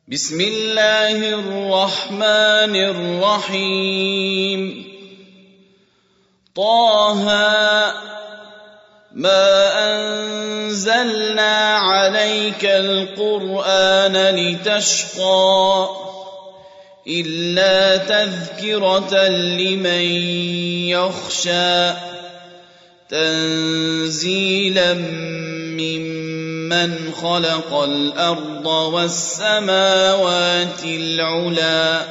بسم الله الرحمن الرحيم طه ما أنزلنا عليك القرآن لتشقى إلا تذكرة لمن يخشى تنزيلا ممن خلق الأرض والسماوات العلى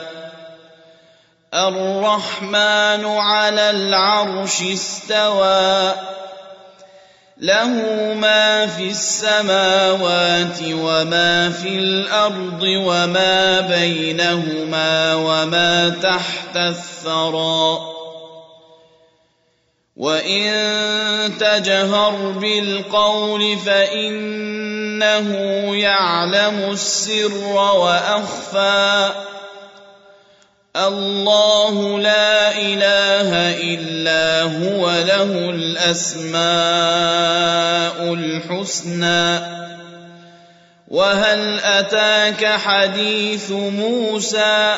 الرحمن على العرش استوى له ما في السماوات وما في الأرض وما بينهما وما تحت الثرى وإن تجهر بالقول فإنه يعلم السر وأخفى الله لا إله إلا هو له الأسماء الحسنى وهل أتاك حديث موسى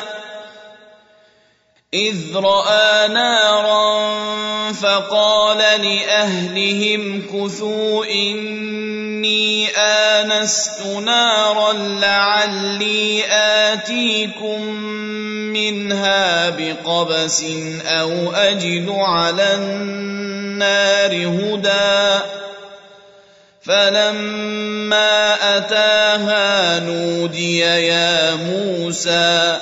إذ رأى نارا فقال لأهلهم كثوا إني آنست نارا لعلي آتيكم منها بقبس أو أجد على النار هدى فلما أتاها نودي يا موسى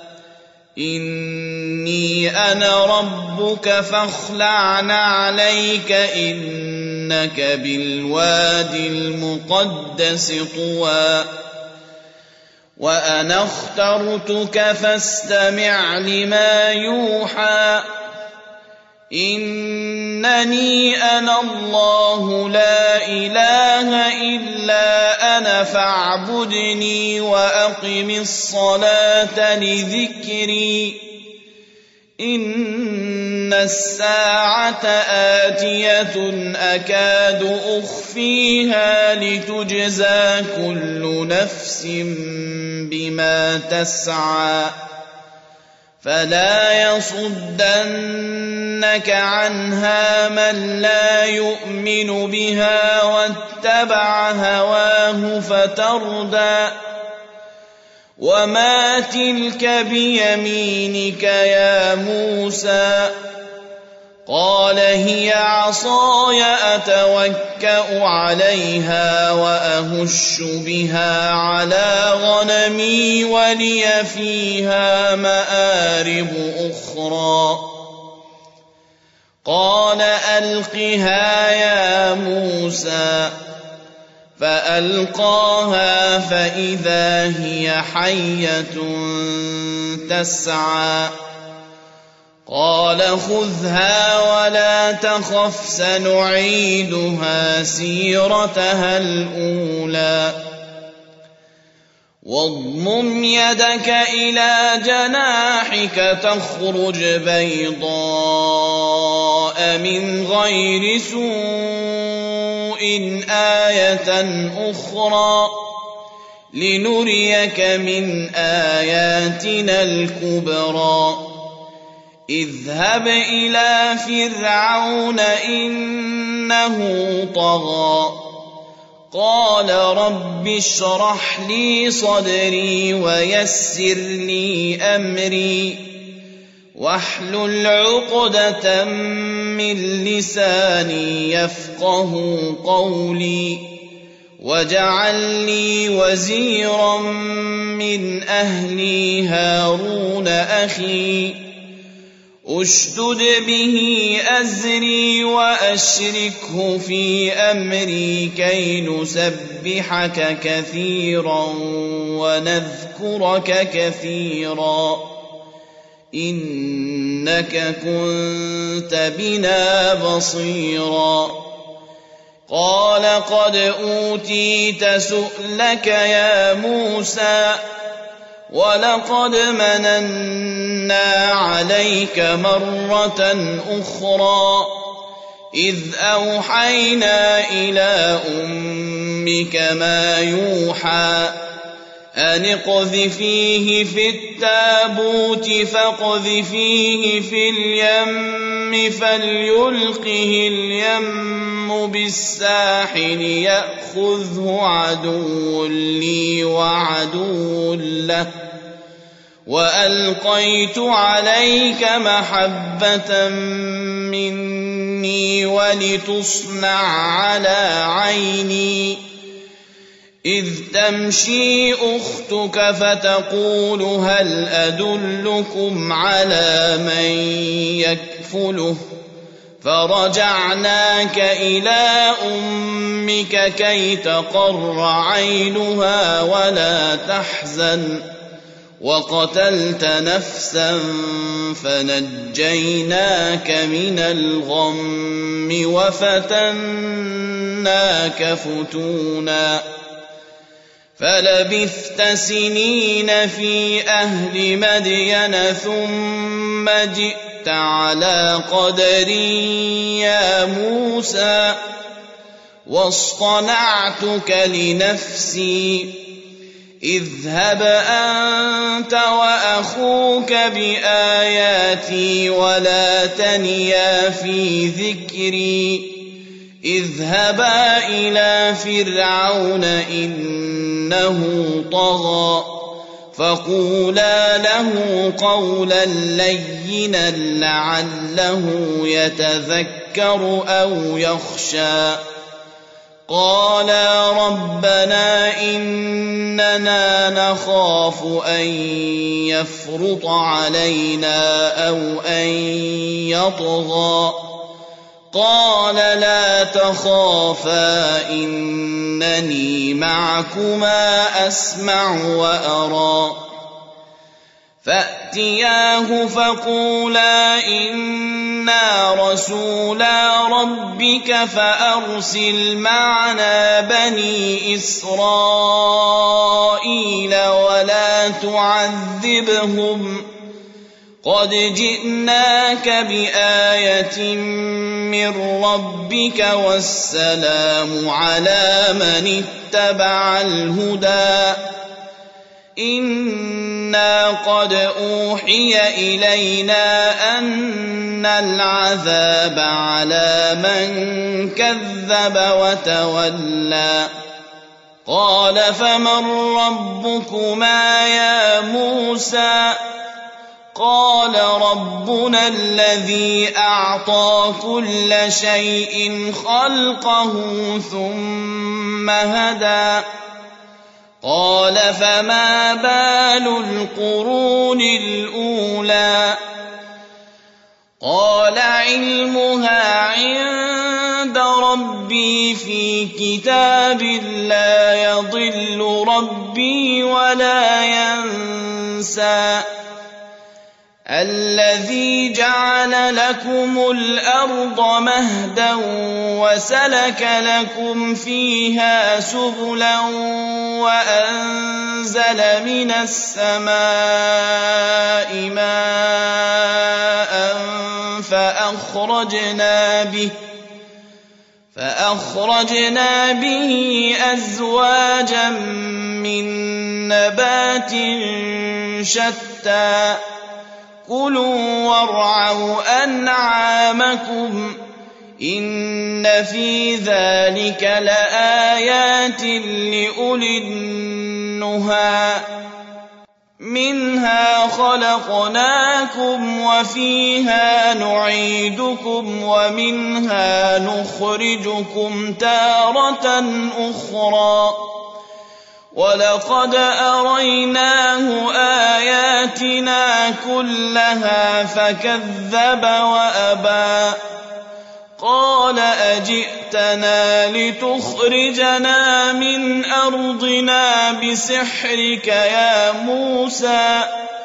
إني أنا ربك فاخلع نعليك إنك بالوادي المقدس طوى وأنا اخترتك فاستمع لما يوحى إنني أنا الله لا إله إلا أنا فاعبدني وأقم الصلاة لذكري إن الساعة آتية أكاد أخفيها لتجزى كل نفس بما تسعى فلا يصدنك عنها من لا يؤمن بها واتبع هواه فتردى وما تلك بيمينك يا موسى قال هي عصاي أتوكأ عليها وأهش بها على غنمي ولي فيها مآرب أخرى قال ألقها يا موسى فألقاها فإذا هي حية تسعى قال خذها ولا تخف سنعيدها سيرتها الأولى واضمم يدك إلى جناحك تخرج بيضاء من غير سوء آية أخرى لنريك من آياتنا الكبرى اذهب إلى فرعون إنه طغى قال رب اشرح لي صدري ويسر لي أمري واحلل عقدة من لساني يفقه قولي واجعل لي وزيرا من أهلي هارون أخي أشدد به أزري وأشركه في أمري كي نسبحك كثيرا ونذكرك كثيرا إنك كنت بنا بصيرا قال قد أوتيت سؤلك يا موسى ولقد مننا عليك مرة أخرى إذ أوحينا إلى أمك ما يوحى أن اقذفيه في التابوت فاقذفيه في اليم فليلقه اليم بالساحل يأخذه عدو لي وعدو له وألقيت عليك محبة مني ولتصنع على عيني إذ تمشي أختك فتقول هل أدلكم على من يكفله فرجعناك إلى أمك كي تقر عينها ولا تحزن وقتلت نفسا فنجيناك من الغم وفتناك فتونا فلبثت سنين في أهل مدين ثم جئت على قدري يا موسى واصطنعتك لنفسي اذهب أنت وأخوك بآياتي ولا تنيا في ذكري اذهبا إلى فرعون إنه طغى فقولا له قولا لينا لعله يتذكر أو يخشى قالا ربنا إننا نخاف أن يفرط علينا أو أن يطغى قال لا تخافا إنني معكما أسمع وأرى فأتياه فقولا إنا رسولا ربك فأرسل معنا بني إسرائيل ولا تعذبهم قد جئناك بآية من ربك والسلام على من اتبع الهدى إنا قد أوحي إلينا أن العذاب على من كذب وتولى قال فمن ربكما يا موسى قال ربنا الذي أعطى كل شيء خلقه ثم هدى قال فما بال القرون الأولى قال علمها عند ربي في كتاب لا يضل ربي ولا ينسى الذي جعل لكم الأرض مهدا وسلك لكم فيها سبلا وأنزل من السماء ماء فأخرجنا به أزواجا من نبات شتى كلوا وارعوا أنعامكم إن في ذلك لآيات لأولي النهى منها خلقناكم وفيها نعيدكم ومنها نخرجكم تارة أخرى ولقد أريناه آياتنا كلها فكذب وأبى قال أجئتنا لتخرجنا من أرضنا بسحرك يا موسى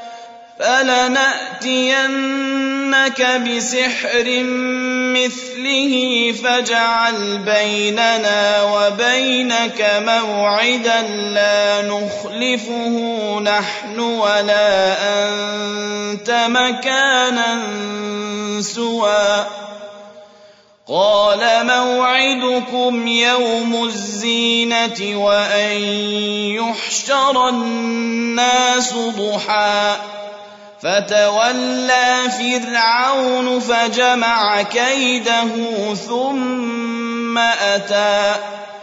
فلنأتينك بسحر مثله فاجعل بيننا وبينك موعدا لا نخلفه نحن ولا أنت مكانا سوى قال موعدكم يوم الزينة وأن يحشر الناس ضحى فتولى فرعون فجمع كيده ثم أتى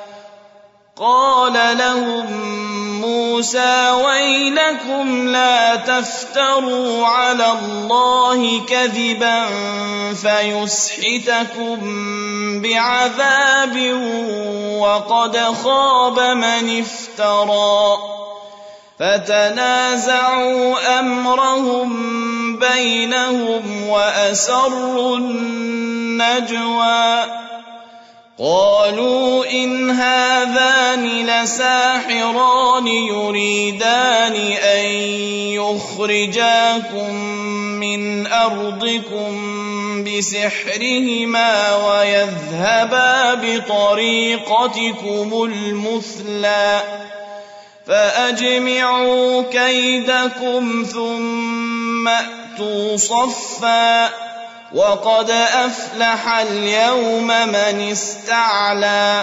قال لهم موسى ويلكم لا تفتروا على الله كذبا فيسحتكم بعذاب وقد خاب من افترى فتنازعوا أمرهم بينهم وأسروا النجوى قالوا إن هذان لساحران يريدان أن يخرجاكم من أرضكم بسحرهما ويذهبا بطريقتكم المثلى فأجمعوا كيدكم ثم أتوا صفا وقد أفلح اليوم من استعلى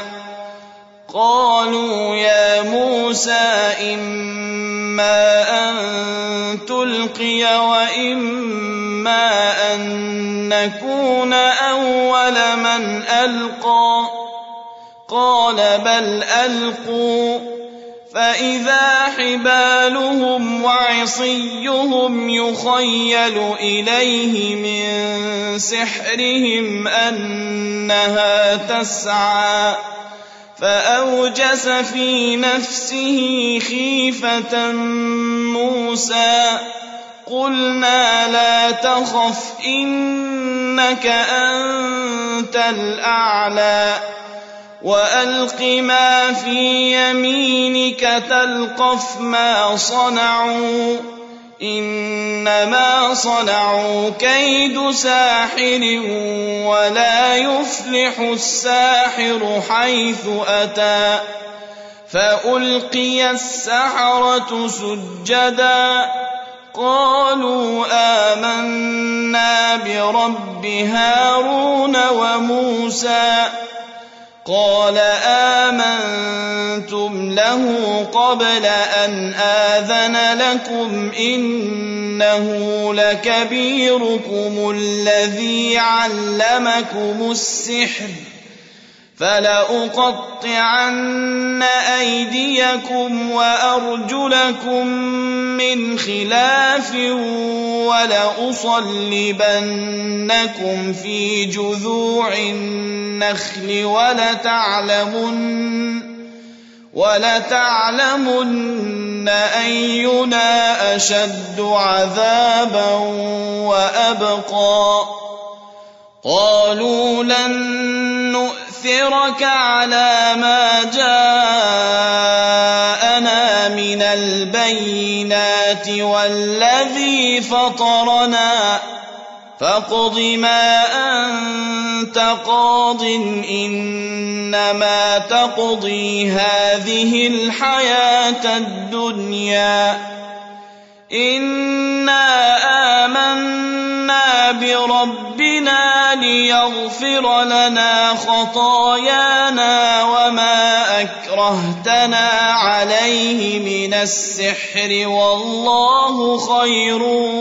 قالوا يا موسى إما أن تلقي وإما أن نكون أول من ألقى قال بل ألقوا فإذا حبالهم وعصيهم يخيل إليه من سحرهم أنها تسعى فأوجس في نفسه خيفة موسى قلنا لا تخف إنك أنت الأعلى وألق ما في يمينك تلقف ما صنعوا إنما صنعوا كيد ساحر ولا يفلح الساحر حيث أتى فألقي السحرة سجدا قالوا آمنا برب هارون وموسى قال آمنتم له قبل أن آذن لكم إنه لكبيركم الذي علمكم السحر فلأقطعن أيديكم وأرجلكم من خلاف ولأصلبنكم في جذوع النخل ولتعلمن أينا أشد عذابا وأبقى قالوا لن نؤثرك على ما جاءنا من البينات والذي فطرنا فاقض ما أنت قاض إنما تقضي هذه الحياة الدنيا إنا آمنا بربنا ليغفر لنا خطايانا وما أكرهتنا عليه من السحر والله خير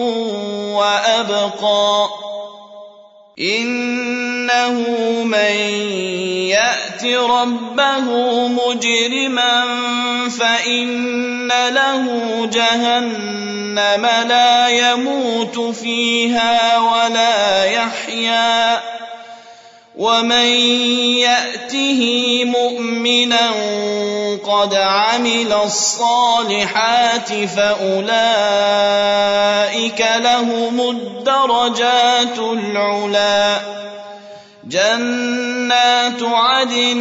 وأبقى إنه من يأت ربه مجرما فإن له جهنم لا يموت فيها ولا يحيا ومن يأته مؤمنا قد عمل الصالحات فأولئك لهم الدرجات العلى جنات عدن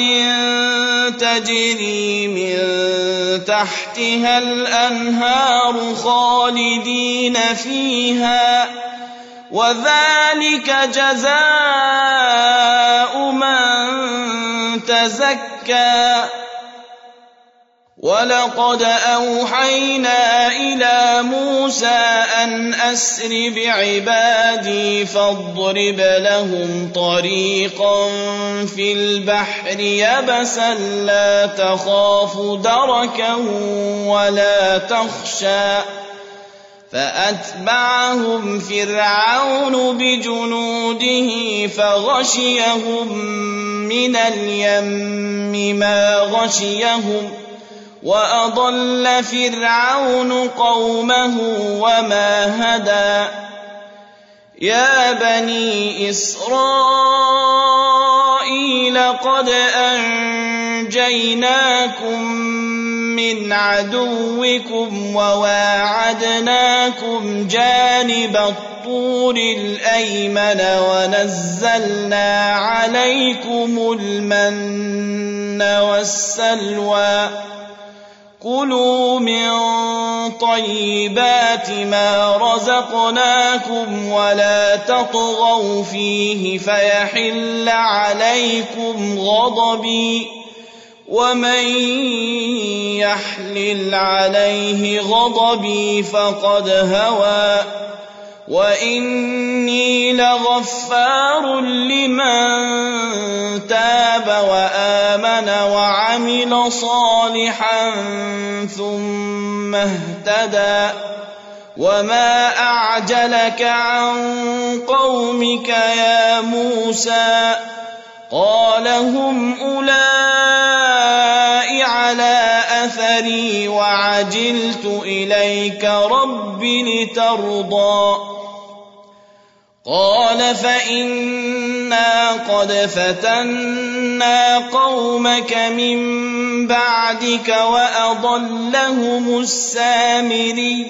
تجري من تحتها الأنهار خالدين فيها وذلك جزاء من تزكى ولقد أوحينا إلى موسى أن أسر بعبادي فاضرب لهم طريقا في البحر يبسا لا تخاف دركا ولا تخشى فأتبعهم فرعون بجنوده فغشيهم من اليم ما غشيهم وأضل فرعون قومه وما هدى يا بني إسرائيل قد أنجيناكم من عدوكم وواعدناكم جانب الطور الأيمن ونزلنا عليكم المن والسلوى كلوا من طيبات ما رزقناكم ولا تطغوا فيه فيحل عليكم غضبي ومن يحلل عليه غضبي فقد هوى وإني لغفار لمن تاب وآمن وعمل صالحا ثم اهتدى وما أعجلك عن قومك يا موسى قال هم أولئك على أثري وعجلت إليك رب لترضى قال فإنا قد فتنا قومك من بعدك وأضلهم السامري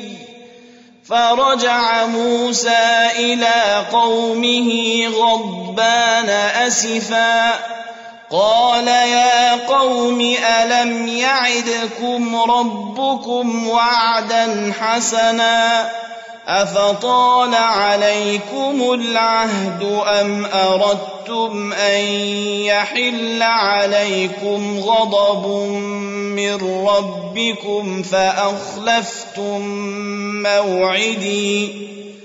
فرجع موسى إلى قومه غضبان أسفا قال يا قوم ألم يعدكم ربكم وعدا حسنا أفطال عليكم العهد أم أردتم أن يحل عليكم غضب من ربكم فأخلفتم موعدي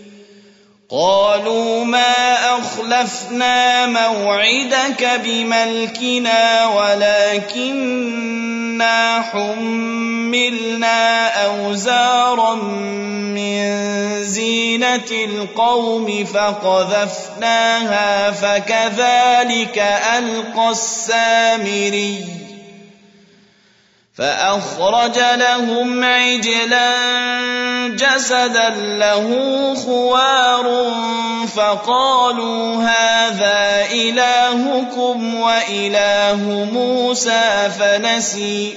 قالوا ما أخلفنا موعدك بملكنا ولكننا حملنا أوزارا من زينة القوم فقذفناها فكذلك ألقى السامري فأخرج لهم عجلا جسدا له خوار فقالوا هذا إلهكم وإله موسى فنسي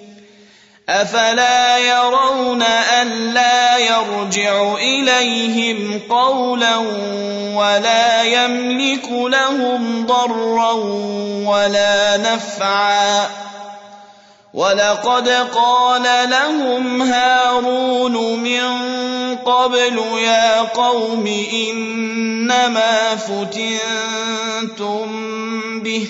أفلا يرون ألا يرجع إليهم قولا ولا يملك لهم ضرا ولا نفعا ولقد قال لهم هارون من قبل يا قوم إنما فتنتم به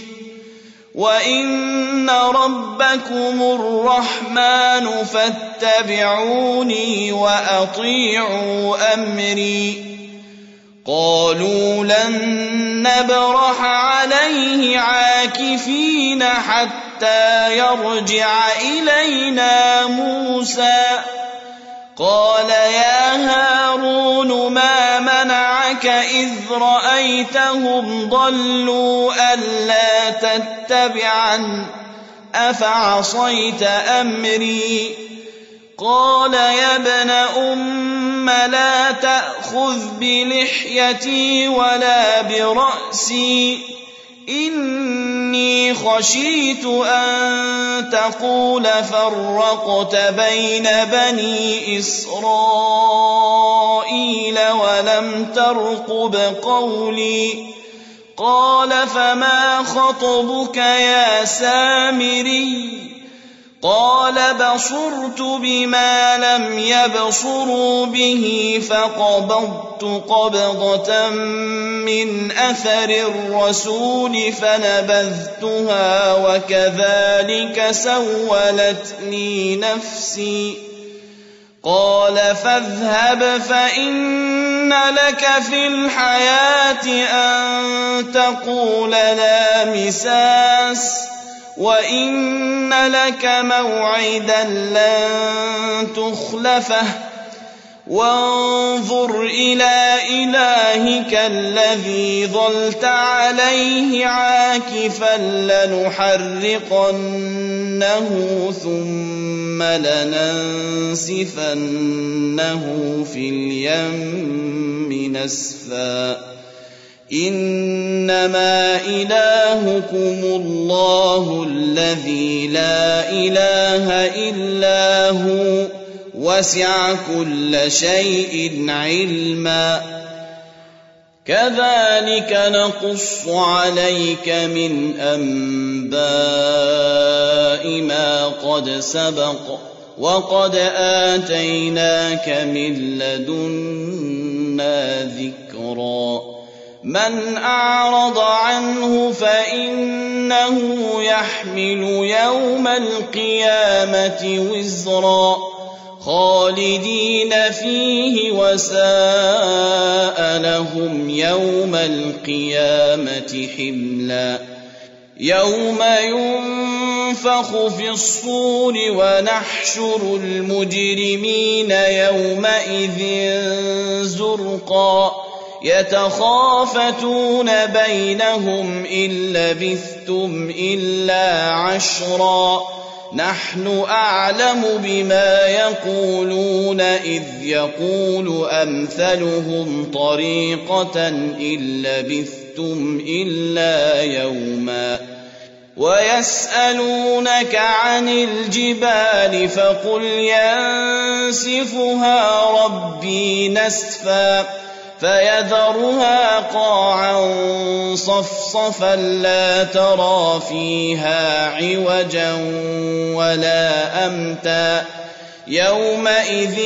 وإن ربكم الرحمن فاتبعوني وأطيعوا أمري قالوا لن نبرح عليه عاكفين حتى يرجع إلينا موسى قال يا هارون ما منعك إذ رأيتهم ضلوا ألا تتبعن أفعصيت أمري قال يا ابن أم لا تأخذ بلحيتي ولا برأسي إني خشيت أن تقول فرقت بين بني إسرائيل ولم ترقب قولي قال فما خطبك يا سامري قال بصرت بما لم يبصروا به فقبضت قبضة من أثر الرسول فنبذتها وكذلك سولت لي نفسي. قال فاذهب فإن لك في الحياة أن تقول لا مساس وإن لك موعدا لن تخلفه وانظر إلى إلهك الذي ظلت عليه عاكفا لنحرقنه ثم لننسفنه في اليم نسفا. إنما إلهكم الله الذي لا إله إلا هو وسع كل شيء علما. كذلك نقص عليك من أنباء ما قد سبق وقد آتيناك من لدنا ذكرا. من أعرض عنه فإنه يحمل يوم القيامة وزرا خالدين فيه وساء لهم يوم القيامة حملا. يوم ينفخ في الصور ونحشر المجرمين يومئذ زرقا يتخافتون بينهم إن لبثتم إلا عشرا نحن أعلم بما يقولون إذ يقول أمثلهم طريقة إن لبثتم إلا يوما. ويسألونك عن الجبال فقل ينسفها ربي نسفا فيذرها قاعا صفصفا لا ترى فيها عوجا ولا أمتا. يومئذ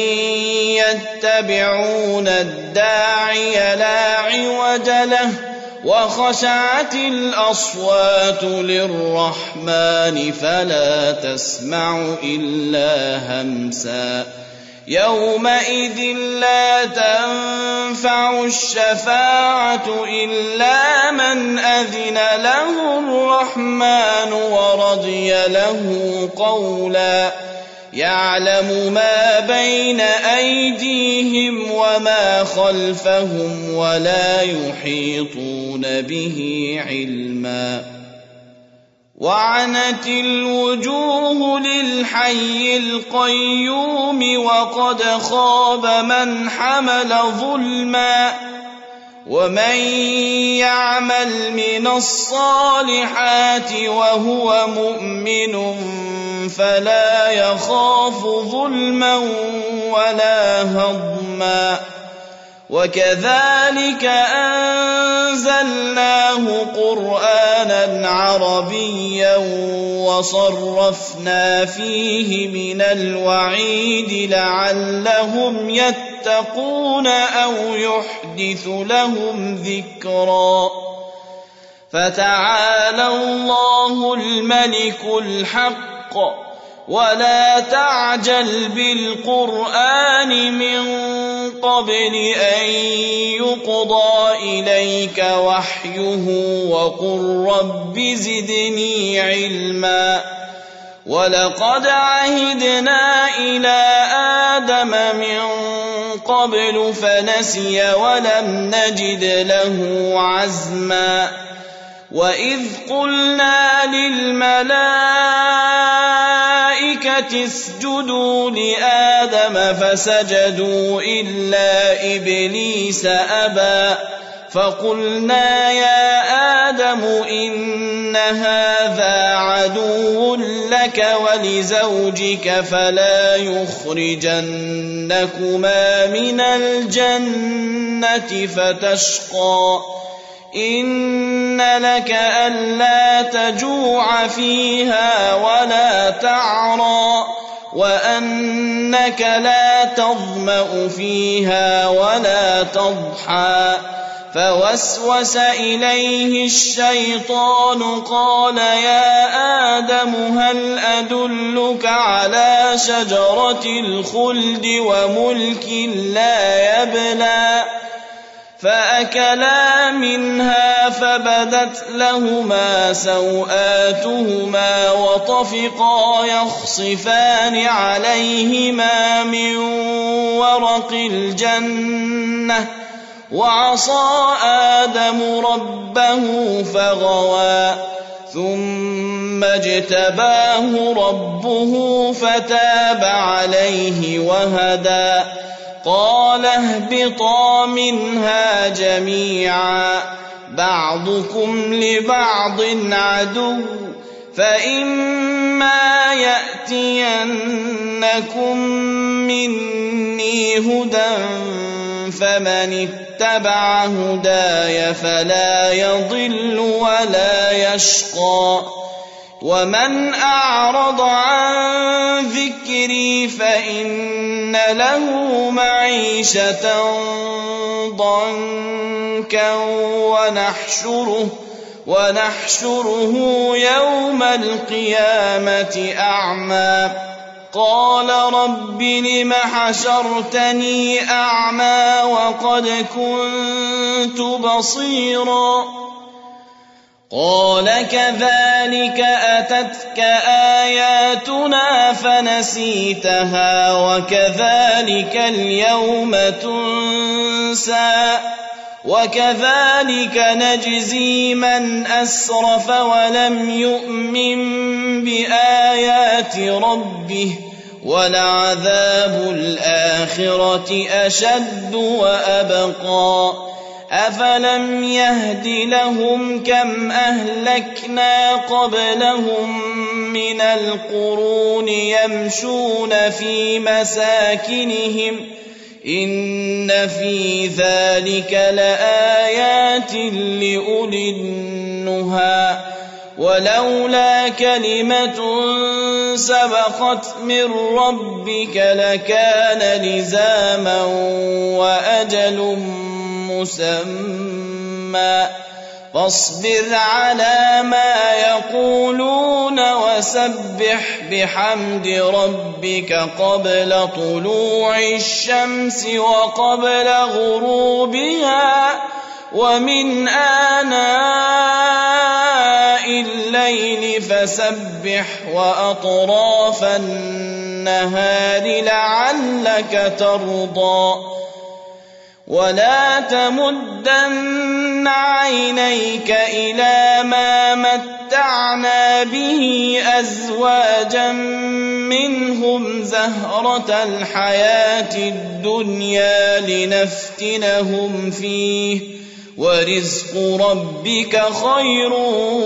يتبعون الداعي لا عوج له وخشعت الأصوات للرحمن فلا تسمع إلا همسا. يومئذ لا تنفع الشفاعة إلا من أذن له الرحمن ورضي له قولا. يعلم ما بين أيديهم وما خلفهم ولا يحيطون به علما. وعنت الوجوه للحي القيوم وقد خاب من حمل ظلما. ومن يعمل من الصالحات وهو مؤمن فلا يخاف ظلما ولا هضما. وكذلك أنزلناه قرآنا عربيا وصرفنا فيه من الوعيد لعلهم يتقون أو يحدث لهم ذكرا. فتعالى الله الملك الحق ولا تعجل بالقرآن من قبل أن يقضى إليك وحيه وقل رب زدني علما. ولقد عهدنا إلى آدم من قبل فنسي ولم نجد له عزما. وإذ قلنا للملائكة اسجدوا لآدم فسجدوا إلا إبليس أبى فقلنا يا آدم إن هذا عدو لك ولزوجك فلا يخرجنكما من الجنة فتشقى. إن لك ألا تجوع فيها ولا تعرى وأنك لا تظمأ فيها ولا تضحى فوسوس إليه الشيطان قال يا آدم هل أدلك على شجرة الخلد وملك لا يبلى فأكلا منها فبدت لهما سوآتهما وطفقا يخصفان عليهما من ورق الجنة وعصى آدم ربه فغوى ثم اجتباه ربه فتاب عليه وهدى قال اهبطا منها جميعا بعضكم لبعض عدو فإما يأتينكم مني هدى فمن اتبع هداي فلا يضل ولا يشقى ومن أعرض عن ذكري فإن له معيشة ضنكا ونحشره يوم القيامة أعمى قال رب لم حشرتني أعمى وقد كنت بصيرا قال كذلك أتتك آياتنا فنسيتها وكذلك اليوم تنسى وكذلك نجزي من أسرف ولم يؤمن بآيات ربه ولعذاب الآخرة أشد وأبقى أفلم يهد لهم كم أهلكنا قبلهم من القرون يمشون في مساكنهم إن في ذلك لآيات لأولي النهى ولولا كلمة سبقت من ربك لكان لزاما وأجل مسمى فاصبر على ما يقولون وسبح بحمد ربك قبل طلوع الشمس وقبل غروبها ومن آناء الليل فسبح وأطراف النهار لعلك ترضى ولا تمدن عينيك إلى ما متعنا به أزواجا منهم زهرة الحياة الدنيا لنفتنهم فيه ورزق ربك خير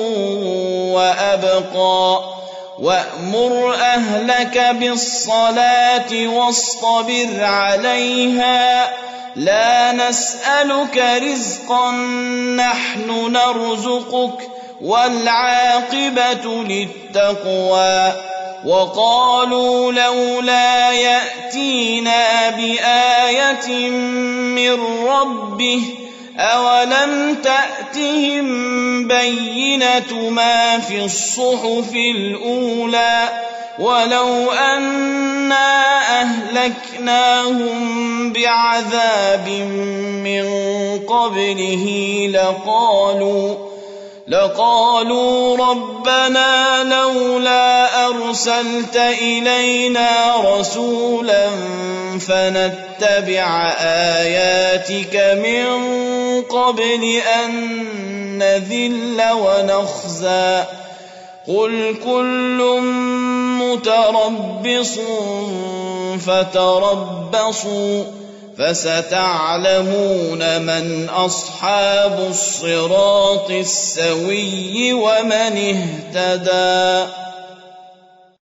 وأبقى وأمر أهلك بالصلاة واصطبر عليها لا نسألك رزقا نحن نرزقك والعاقبة للتقوى وقالوا لولا يأتينا بآية من ربه أولم تأتهم بينة ما في الصحف الأولى ولو أنا أهلكناهم بعذاب من قبله لقالوا ربنا لولا أرسلت إلينا رسولا فنتبع آياتك من قبل أن نذل ونخزى قل كل متربص فتربصوا فستعلمون من أصحاب الصراط السوي ومن اهتدى